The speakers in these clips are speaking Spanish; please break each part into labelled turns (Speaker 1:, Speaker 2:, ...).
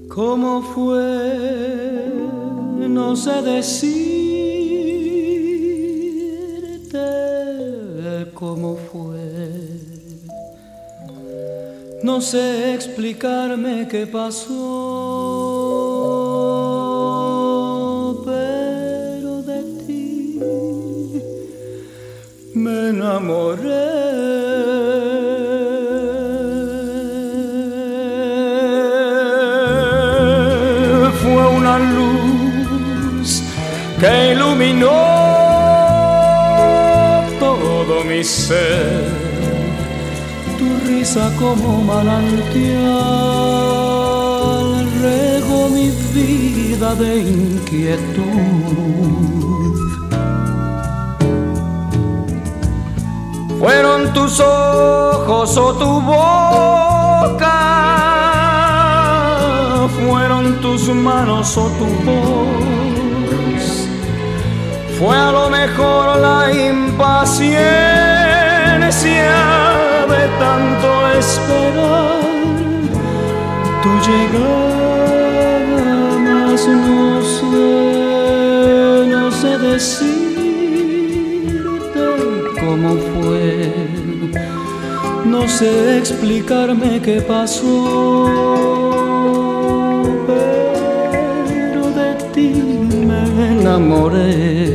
Speaker 1: ¿Cómo fue? No sé decirte cómo fue. No sé explicarme qué pasó, pero de ti me enamoré. Fue una luz que iluminó todo mi ser, tu risa como manantial regó mi vida de inquietud. Fueron tus ojos o tu boca, fueron tus manos o tu voz, fue a lo mejor la impaciencia de tanto esperar tu llegada, mas no sé decirte cómo fue, no sé explicarme qué pasó, pero de ti me enamoré.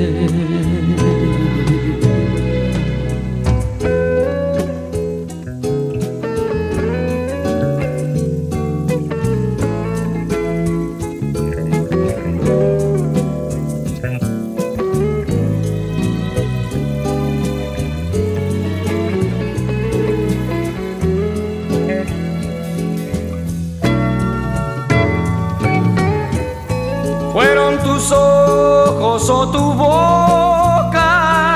Speaker 1: Fueron tus ojos o tu boca,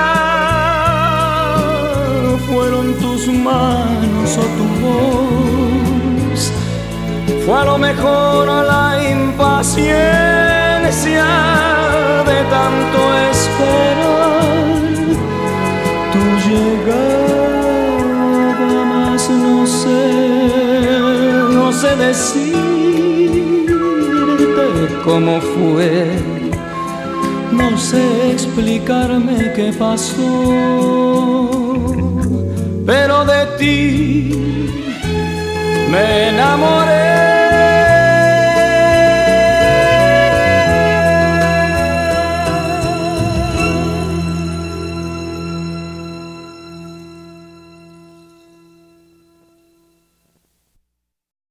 Speaker 1: fueron tus manos o tu voz, fue a lo mejor la impaciencia de tanto esperar tu llegada, mas no sé decirte cómo fue, no sé explicarme qué pasó, pero de ti me enamoré.